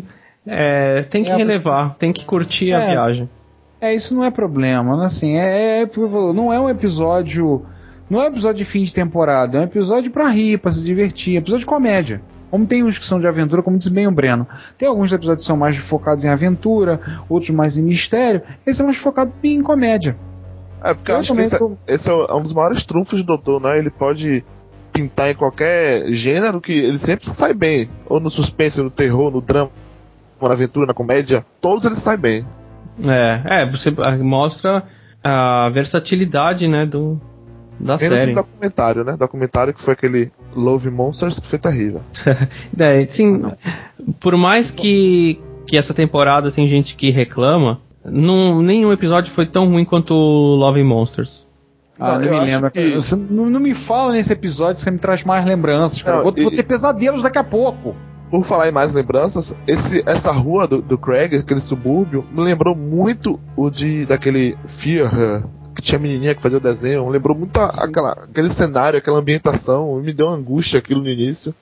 relevar, tem que curtir a viagem. Isso não é problema, assim, não é um episódio de fim de temporada, é um episódio pra rir, pra se divertir, é um episódio de comédia. Como tem uns que são de aventura, como disse bem o Breno. Tem alguns episódios que são mais focados em aventura, outros mais em mistério, esse é mais focado em comédia. Porque eu acho que esse é um dos maiores trunfos do Doutor, né? Ele pode pintar em qualquer gênero que ele sempre sai bem. Ou no suspense, no terror, no drama, na aventura, na comédia, todos eles saem bem. Você mostra a versatilidade, né, da série. Menos documentário, né? Documentário que foi aquele Love Monsters, que foi terrível. Sim, por mais que essa temporada tem gente que reclama, nenhum episódio foi tão ruim quanto Love Monsters. Não me lembro. Você não me fala nesse episódio, você me traz mais lembranças. Cara. Vou ter pesadelos daqui a pouco. Por falar em mais lembranças, essa rua do Craig, aquele subúrbio, me lembrou muito daquele Fear Her, que tinha a menininha que fazia o desenho. Me lembrou muito aquele cenário, aquela ambientação. Me deu uma angústia aquilo no início.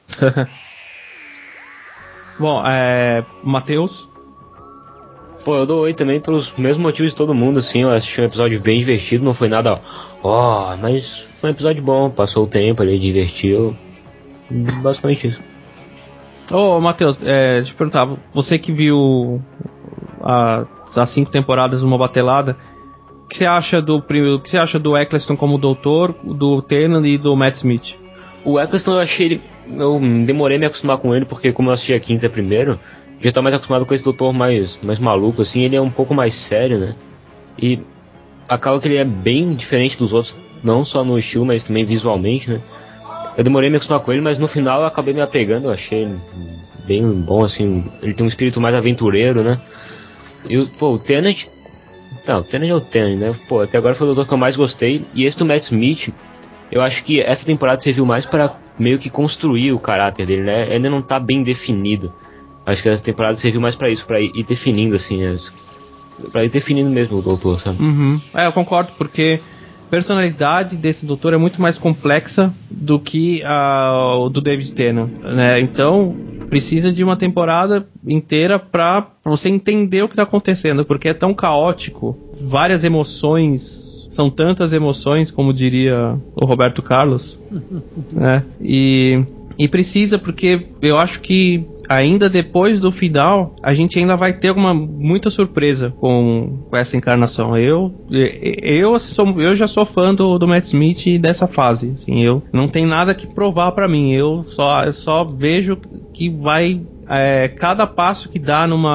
Bom, Matheus? Pô, eu dou 8 também pelos mesmos motivos de todo mundo, assim. Eu assisti um episódio bem divertido, não foi nada mas foi um episódio bom, passou o tempo ali, divertiu. Basicamente isso. Matheus, deixa eu perguntar, você que viu as 5 temporadas numa batelada, o que você acha do Eccleston como doutor, do Tennant e do Matt Smith? O Eccleston eu demorei a me acostumar com ele, porque como eu assisti a quinta primeiro, já tô mais acostumado com esse doutor mais maluco, assim. Ele é um pouco mais sério, né? E acaba que ele é bem diferente dos outros, não só no estilo, mas também visualmente, né? Eu demorei a me acostumar com ele, mas no final eu acabei me apegando, eu achei ele bem bom, assim. Ele tem um espírito mais aventureiro, né? E o Tennant... Não, o Tennant é o Tennant, né? Até agora foi o doutor que eu mais gostei. E esse do Matt Smith, eu acho que essa temporada serviu mais para meio que construir o caráter dele, né? Ele ainda não tá bem definido. Acho que essa temporada serviu mais pra isso, pra ir definindo, assim, pra ir definindo mesmo o doutor, sabe? Uhum. Eu concordo, porque a personalidade desse doutor é muito mais complexa do que o do David Tennant, né? Então, precisa de uma temporada inteira pra você entender o que tá acontecendo, porque é tão caótico, várias emoções, são tantas emoções, como diria o Roberto Carlos, né? E precisa, porque eu acho que ainda depois do final, a gente ainda vai ter muita surpresa com essa encarnação. Eu já sou fã do Matt Smith e dessa fase. Assim, eu não tem nada que provar pra mim. Eu só vejo que vai... cada passo que dá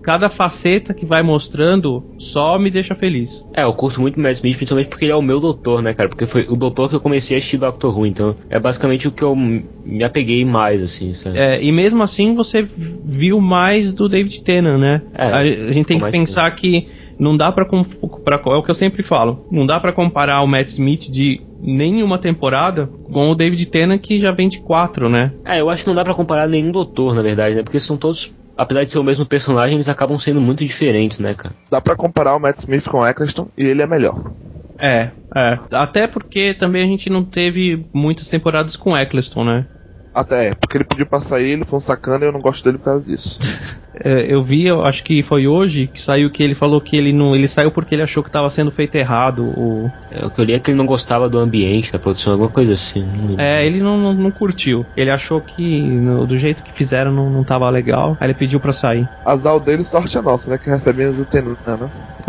cada faceta que vai mostrando só me deixa feliz. Eu curto muito o Matt Smith, principalmente porque ele é o meu doutor, né, cara? Porque foi o doutor que eu comecei a assistir Doctor Who, então é basicamente o que eu me apeguei mais, assim, sabe? E mesmo assim você viu mais do David Tennant, né? A gente tem que pensar que não dá pra é o que eu sempre falo, não dá pra comparar o Matt Smith de nenhuma temporada com o David Tennant, que já vem de 4, né? Eu acho que não dá pra comparar nenhum doutor, na verdade, né? Porque são todos, apesar de ser o mesmo personagem, eles acabam sendo muito diferentes, né, cara? Dá pra comparar o Matt Smith com o Eccleston e ele é melhor. Até porque também a gente não teve muitas temporadas com Eccleston, né? Até porque ele pediu pra sair, ele foi um sacana e eu não gosto dele por causa disso. Eu acho que foi hoje que saiu que ele falou que ele saiu porque ele achou que estava sendo feito errado. O que eu li é que ele não gostava do ambiente, da produção, alguma coisa assim. Ele não curtiu. Ele achou que do jeito que fizeram não tava legal. Aí ele pediu pra sair. Azar dele, sorte a nossa, né? Que recebemos o Tennant, né?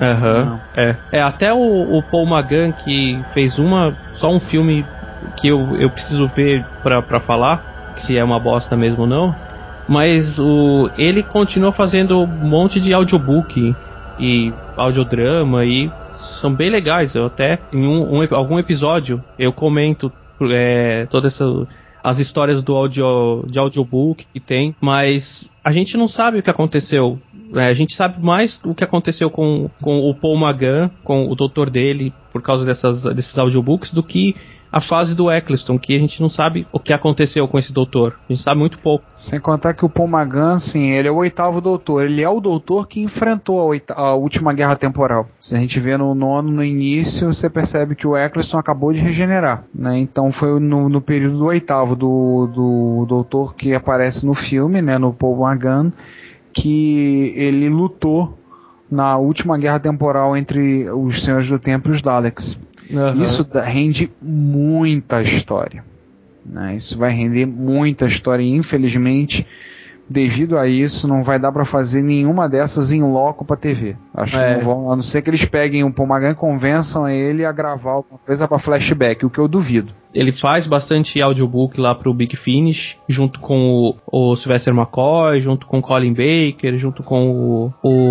Até o Paul Magan, que fez só um filme que eu preciso ver pra falar se é uma bosta mesmo ou não, mas ele continua fazendo um monte de audiobook e audiodrama, e são bem legais. Eu até em algum episódio eu comento todas as histórias de audiobook que tem, mas a gente não sabe o que aconteceu. A gente sabe mais o que aconteceu com o Paul Magan, com o doutor dele, por causa desses audiobooks, do que a fase do Eccleston, que a gente não sabe o que aconteceu com esse doutor. A gente sabe muito pouco. Sem contar que o Paul Magan, sim, ele é o 8º doutor. Ele é o doutor que enfrentou a última guerra temporal. Se a gente vê no 9º, no início, você percebe que o Eccleston acabou de regenerar, né? Então foi no período do 8º do doutor que aparece no filme, né, no Paul Magan, que ele lutou na última guerra temporal entre os Senhores do Tempo e os Daleks. Uhum. Isso rende muita história, né? Isso vai render muita história e, infelizmente, devido a isso, não vai dar para fazer nenhuma dessas em loco para TV. Acho que não vão, a não ser que eles peguem o Paul Magan e convençam ele a gravar alguma coisa para flashback, o que eu duvido. Ele faz bastante audiobook lá pro Big Finish, junto com o Sylvester McCoy, junto com o Colin Baker, junto com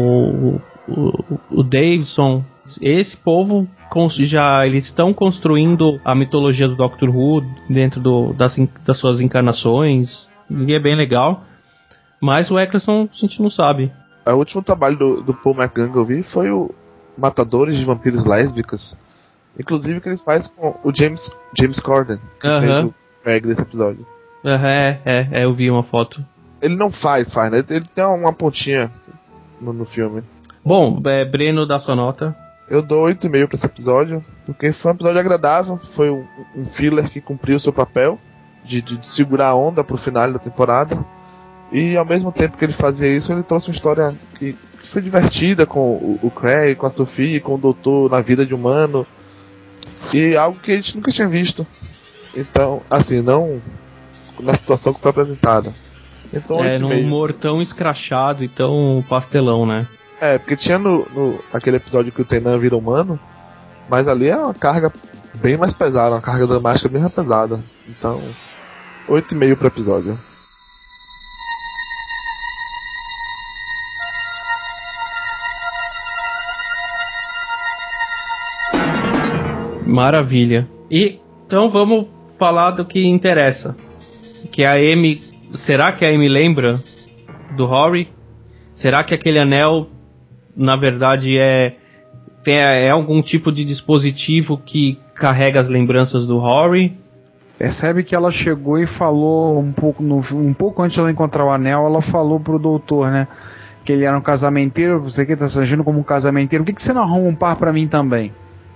o Davidson. Esse povo eles estão construindo a mitologia do Doctor Who dentro das suas encarnações, e é bem legal. Mas o Eccleston a gente não sabe. O último trabalho do Paul Magan que eu vi foi o Matadores de Vampiros Lésbicas, inclusive que ele faz com o James Corden, que fez o Meg desse episódio. Eu vi uma foto. Ele não faz, né? Ele tem uma pontinha no filme. Bom, Breno, dá sua nota. Eu dou 8,5 pra esse episódio, porque foi um episódio agradável, foi um filler que cumpriu o seu papel de segurar a onda pro final da temporada, e ao mesmo tempo que ele fazia isso, ele trouxe uma história que foi divertida com o Craig, com a Sophie, com o doutor na vida de humano, e algo que a gente nunca tinha visto. Então, assim, não na situação que foi apresentada. Então, 8,5. Num humor tão escrachado e tão pastelão, né? Porque tinha aquele episódio que o Tennant vira humano, mas ali é uma carga bem mais pesada, uma carga dramática bem mais pesada. Então, 8,5 pro episódio. Maravilha. E então vamos falar do que interessa. Que a Amy. Será que a Amy lembra do Rory? Será que aquele anel, na verdade, é algum tipo de dispositivo que carrega as lembranças do Rory? Percebe que ela chegou e falou um pouco antes de ela encontrar o anel, ela falou pro doutor, né, que ele era um casamenteiro. Você que tá se agindo como um casamenteiro, por que você não arruma um par pra mim também?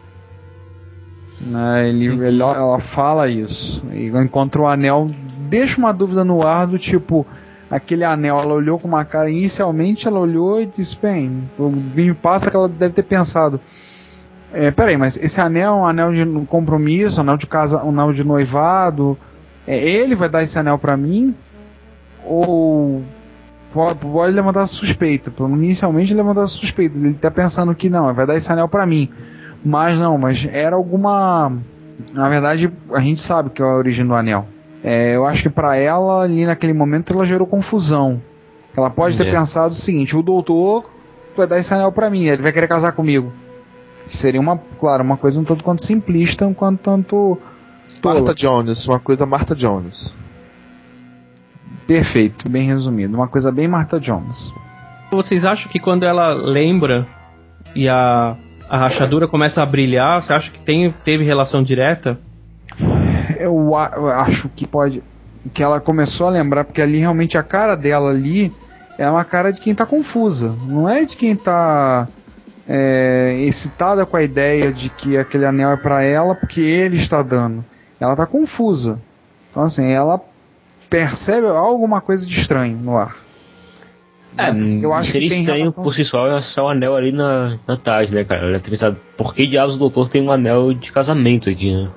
Ela fala isso, e encontra o anel, deixa uma dúvida no ar do tipo, aquele anel, ela olhou com uma cara, inicialmente ela olhou e disse, bem, me passa que ela deve ter pensado, peraí, mas esse anel é um anel de compromisso, anel de casa, um anel de noivado, ele vai dar esse anel pra mim? Ou pode levantar suspeita? Inicialmente levantar suspeita, ele tá pensando que não, vai dar esse anel pra mim, mas era alguma, na verdade a gente sabe que é a origem do anel. Eu acho que pra ela, ali naquele momento, ela gerou confusão. Ela pode ter pensado o seguinte: o doutor vai dar esse anel pra mim, ele vai querer casar comigo. Seria uma coisa um tanto quanto simplista, um tanto tola. Martha Jones, uma coisa Martha Jones. Perfeito, bem resumido. Uma coisa bem Martha Jones. Vocês acham que quando ela lembra e a rachadura começa a brilhar, você acha que teve relação direta? Eu acho que pode. Que ela começou a lembrar, porque ali realmente a cara dela ali é uma cara de quem tá confusa. Não é de quem tá excitada com a ideia de que aquele anel é pra ela porque ele está dando. Ela tá confusa. Então assim, ela percebe alguma coisa de estranho no ar. Eu acho seria que estranho relação... por si só o anel ali na tarde, né, cara? Ela ter pensado, por que diabos o doutor tem um anel de casamento aqui, né?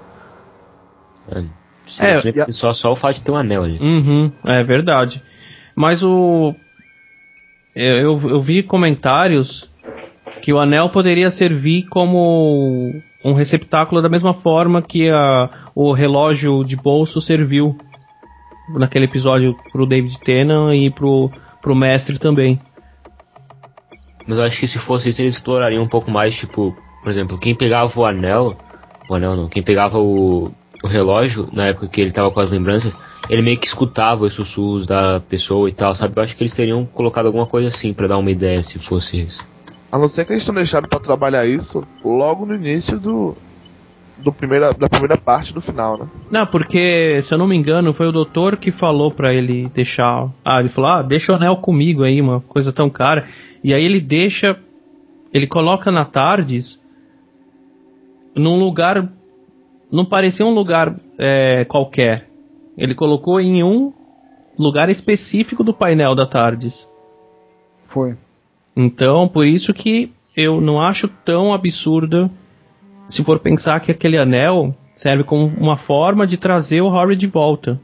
Só o fato de ter um anel ali. É verdade. Mas eu vi comentários que o anel poderia servir como um receptáculo da mesma forma que o relógio de bolso serviu naquele episódio pro David Tennant e pro mestre também. Mas eu acho que se fosse isso, eles explorariam um pouco mais, tipo, por exemplo, quem pegava quem pegava o relógio, na época que ele tava com as lembranças, ele meio que escutava os sussurros da pessoa e tal, sabe? Eu acho que eles teriam colocado alguma coisa assim pra dar uma ideia, se fosse isso. A não ser que eles tenham deixado pra trabalhar isso logo no início da primeira parte do final, né? Não, porque, se eu não me engano, foi o doutor que falou pra ele deixar... ele falou, deixa o anel comigo aí, uma coisa tão cara. E aí ele coloca na TARDIS num lugar... Não parecia um lugar qualquer. Ele colocou em um lugar específico do painel da TARDIS. Foi. Então, por isso que eu não acho tão absurdo se for pensar que aquele anel serve como uma forma de trazer o Rory de volta.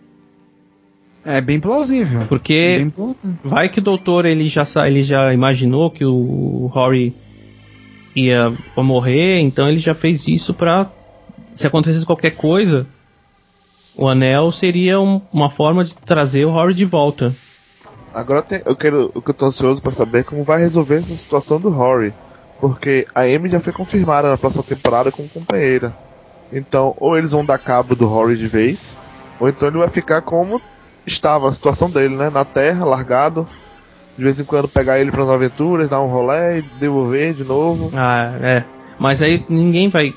É bem plausível. Porque vai que o doutor ele já imaginou que o Rory ia morrer, então ele já fez isso pra, se acontecesse qualquer coisa, o anel seria uma forma de trazer o Rory de volta. Agora o que eu tô ansioso pra saber é como vai resolver essa situação do Rory. Porque a Amy já foi confirmada na próxima temporada como companheira. Então, ou eles vão dar cabo do Rory de vez, ou então ele vai ficar como estava a situação dele, né? Na Terra, largado. De vez em quando pegar ele pras aventuras, dar um rolê e devolver de novo. Mas aí ninguém vai...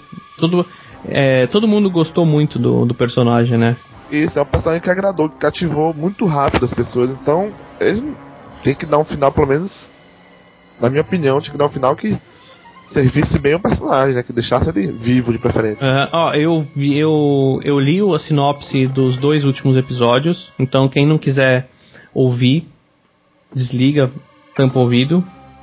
todo mundo gostou muito do personagem, né? Isso, é um personagem que agradou, que cativou muito rápido as pessoas. Então, ele tem que dar um final, pelo menos... Na minha opinião, tinha que dar um final que servisse bem o personagem, né? Que deixasse ele vivo de preferência. Eu li a sinopse dos 2 últimos episódios. Então quem não quiser ouvir, desliga, tampa o ouvido.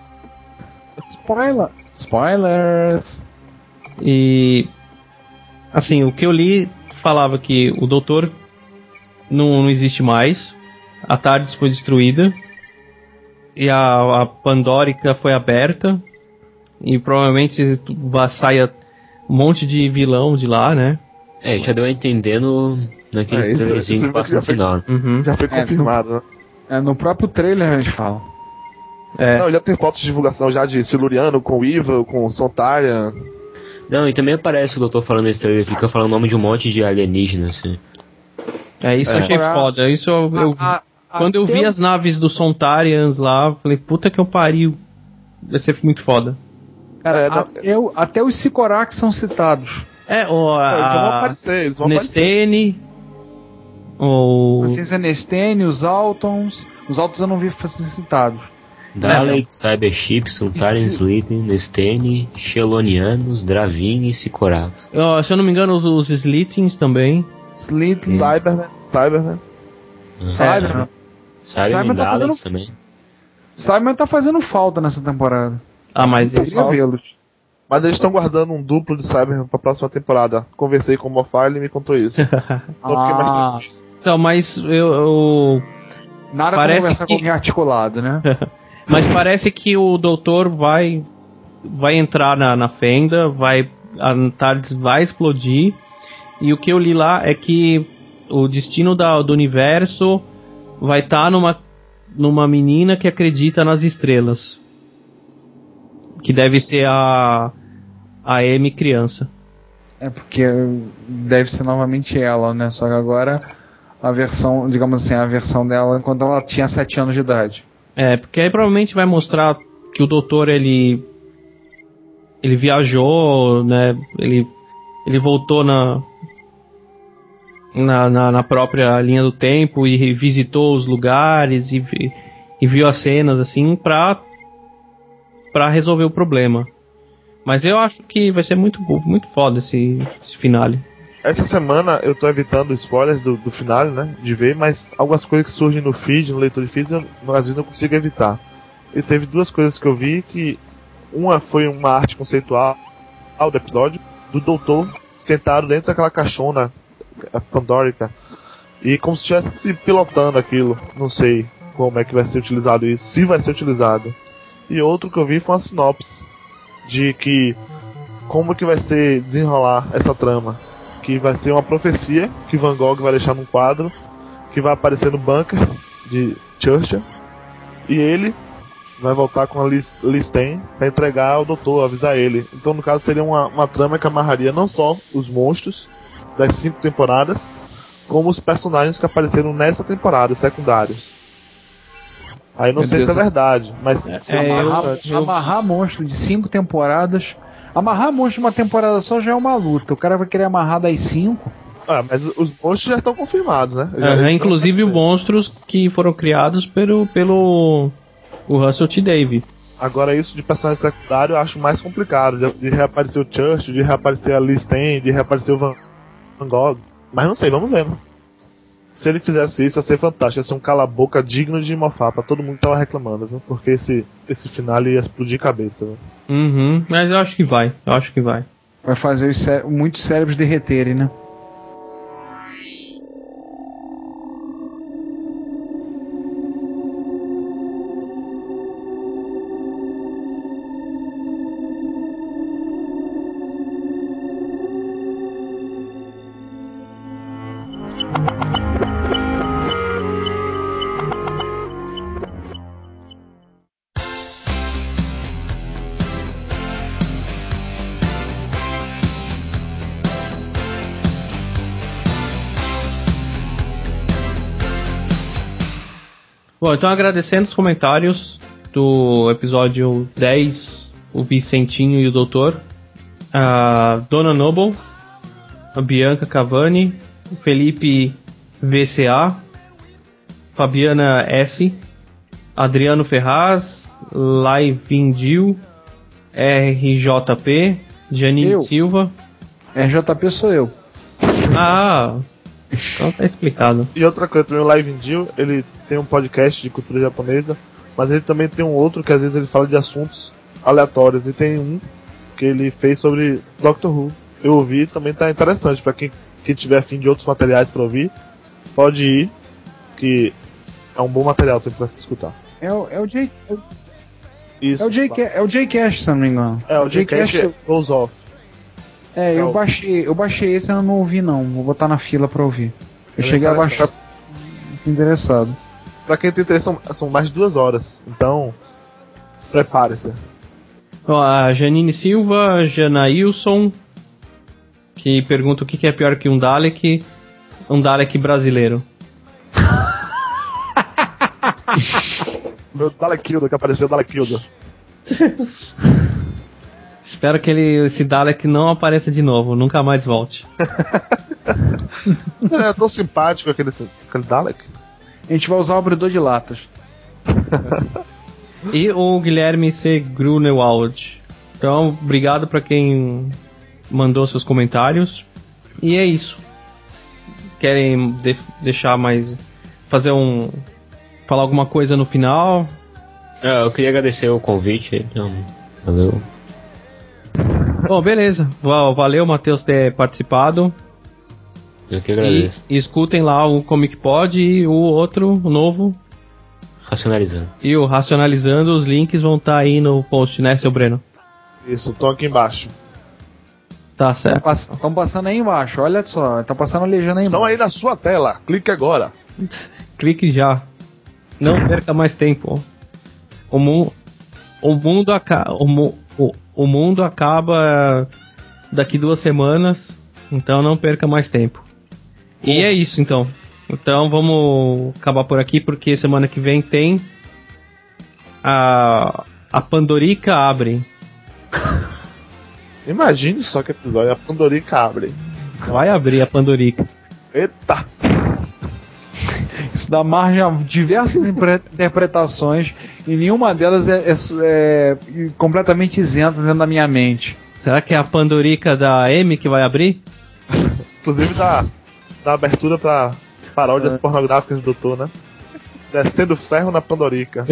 Spoilers! E assim, o que eu li falava que o doutor não existe mais. A TARDIS foi destruída. E a Pandórica foi aberta. E provavelmente saia um monte de vilão de lá, né? Já deu a entendendo naquele trailerzinho que passa no final. Já foi confirmado, né? No próprio trailer a gente fala. Não, já tem fotos de divulgação já de Siluriano com o Evil, com o Sontarian. Não, e também aparece o doutor falando nesse trailer, fica falando o nome de um monte de alienígenas, assim. Isso eu achei foda. Isso quando eu vi as naves dos Sontarians lá, falei, puta que eu pariu. Vai ser muito foda. Cara, até os Sycorax são citados. Eles vão aparecer, Nestene. Consciência Nestene, os Altons. Os Altons eu não vi ser citados. Dalek, Cybership, Sontarian, Sleeping, Nestene, Shelonianos, Dravin e Sycorax. Se eu não me engano, os Slittings também. Slittling. Cyberman. Cyberman tá fazendo também. Cyberman tá fazendo falta nessa temporada. Mas eles vê-los. Mas eles estão guardando um duplo de Cyberman pra próxima temporada. Conversei com o Moffat e ele me contou isso. Então fiquei mais tranquilo. Então, mas eu nada como conversar com alguém articulado, né? Mas parece que o doutor vai entrar na fenda, a TARDIS vai explodir. E o que eu li lá é que o destino do universo vai estar numa menina que acredita nas estrelas. Que deve ser a Amy criança. É porque deve ser novamente ela, né? Só que agora a versão, digamos assim, a versão dela quando ela tinha 7 anos de idade. É, porque aí provavelmente vai mostrar que o doutor, ele viajou, né? Ele voltou na própria linha do tempo e visitou os lugares e viu as cenas, assim, pra resolver o problema. Mas eu acho que vai ser muito foda esse finale. Essa semana eu tô evitando spoilers do finale, né? De ver, mas algumas coisas que surgem no feed, no leitor de feeds, eu às vezes não consigo evitar. E teve 2 coisas que eu vi, que uma foi uma arte conceitual do episódio, do doutor sentado dentro daquela caixona pandórica, e como se estivesse pilotando aquilo. Não sei como é que vai ser utilizado isso, se vai ser utilizado. E outro que eu vi foi uma sinopse de que como que vai ser desenrolar essa trama, que vai ser uma profecia que Van Gogh vai deixar num quadro, que vai aparecer no bunker de Churchill, e ele vai voltar com a Liz Ten para entregar ao doutor, avisar ele. Então, no caso, seria uma trama que amarraria não só os monstros das 5 temporadas, como os personagens que apareceram nessa temporada, secundários. Aí não sei se é verdade, mas amarrar monstro de 5 temporadas. Amarrar monstro de uma temporada só já é uma luta. O cara vai querer amarrar das 5. Mas os monstros já estão confirmados, né? Inclusive os monstros que foram criados pelo o Russell T. Davies. Agora isso de personagem secundário eu acho mais complicado. De reaparecer o Churchill, de reaparecer a Liz Ten, de reaparecer o Van Gogh. Mas não sei, vamos ver, né? Se ele fizesse isso, ia ser fantástico. Ia ser um cala-boca digno de mofar pra todo mundo que tava reclamando, viu? Porque esse final ia explodir cabeça, viu? Mas eu acho que vai. Vai fazer muitos cérebros derreterem, né? Bom, então agradecendo os comentários do episódio 10, o Vicentinho e o Doutor, a Dona Noble, a Bianca Cavani, o Felipe VCA, Fabiana S, Adriano Ferraz, Laivindil, RJP, Janine Silva. RJP sou eu. Então tá explicado. E outra coisa, também o Live Indio, ele tem um podcast de cultura japonesa, mas ele também tem um outro que às vezes ele fala de assuntos aleatórios, e tem um que ele fez sobre Doctor Who. Eu ouvi, também tá interessante, pra quem tiver afim de outros materiais pra ouvir, pode ir, que é um bom material pra se escutar. É o J... Isso. É o J-Cast, se não me engano. O J-Cast goes off. Eu baixei esse, eu não ouvi não. Vou botar na fila pra ouvir. Eu cheguei a baixar. Interessado. Pra quem tem interesse, são mais de 2 horas. Então, prepare-se. Bom, a Janine Silva, Janailson, que pergunta o que é pior que um Dalek brasileiro. Meu Dalekildo, que apareceu o Dalekildo. Espero que esse Dalek não apareça de novo, nunca mais volte. É tão simpático aquele Dalek. A gente vai usar o abridor de latas. E o Guilherme C. Grunewald. Então, obrigado para quem mandou seus comentários. E é isso. Querem deixar mais... falar alguma coisa no final? Eu queria agradecer o convite. Então, valeu. Bom, beleza. Valeu, Matheus, ter participado. Eu que agradeço. E escutem lá o Comic Pod e o outro, o novo. Racionalizando. E o Racionalizando, os links vão estar aí no post, né, seu Breno? Isso, estão aqui embaixo. Tá certo. Estão passando aí embaixo, olha só. Tá passando a legenda aí embaixo. Estão aí na sua tela, clique agora. Clique já. Não perca mais tempo. O mundo acaba daqui 2 semanas, então não perca mais tempo. E é isso, então. Então vamos acabar por aqui, porque semana que vem tem a Pandorica abre. Imagine só que episódio, a Pandorica abre. Vai abrir a Pandorica. Eita! Isso dá margem a diversas interpretações e nenhuma delas é completamente isenta dentro da minha mente. Será que é a Pandorica da Amy que vai abrir? Inclusive dá abertura pra paródias pornográficas do doutor, né? Descendo ferro na Pandorica.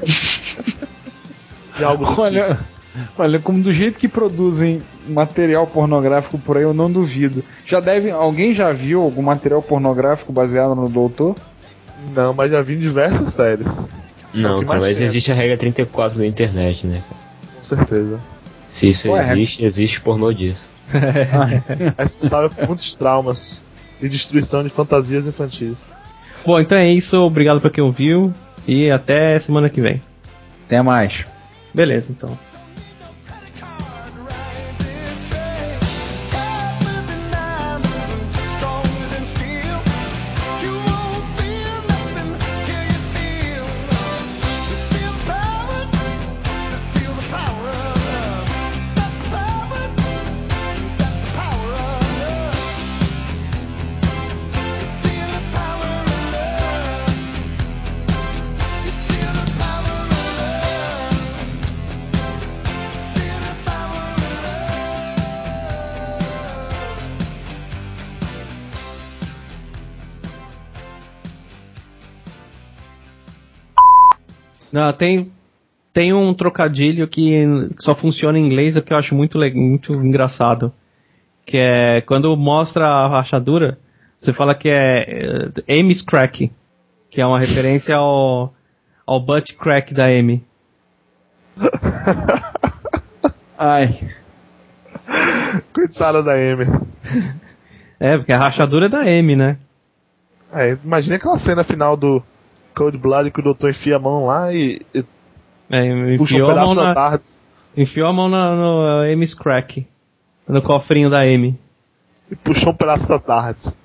E algo do tipo. Olha, como do jeito que produzem material pornográfico por aí, eu não duvido. Alguém já viu algum material pornográfico baseado no doutor? Não, mas já vi em diversas séries. Não, cara, mas existe a regra 34 da internet, né? Com certeza. Se isso existe pornô disso. É responsável por muitos traumas e destruição de fantasias infantis. Bom, então é isso. Obrigado pra quem ouviu. E até semana que vem. Até mais. Beleza, então. Não, tem um trocadilho que só funciona em inglês, o que eu acho muito engraçado. Que é quando mostra a rachadura, você fala que é Amy's Crack, que é uma referência ao butt crack da Amy. Ai. Coitada da Amy. É, porque a rachadura é da Amy, né? Imagina aquela cena final do Cold Blood que o doutor enfia a mão lá e puxa um pedaço da Tardes. Enfiou a mão no Amy's Crack, no cofrinho da Amy. E puxou um pedaço da Tardes.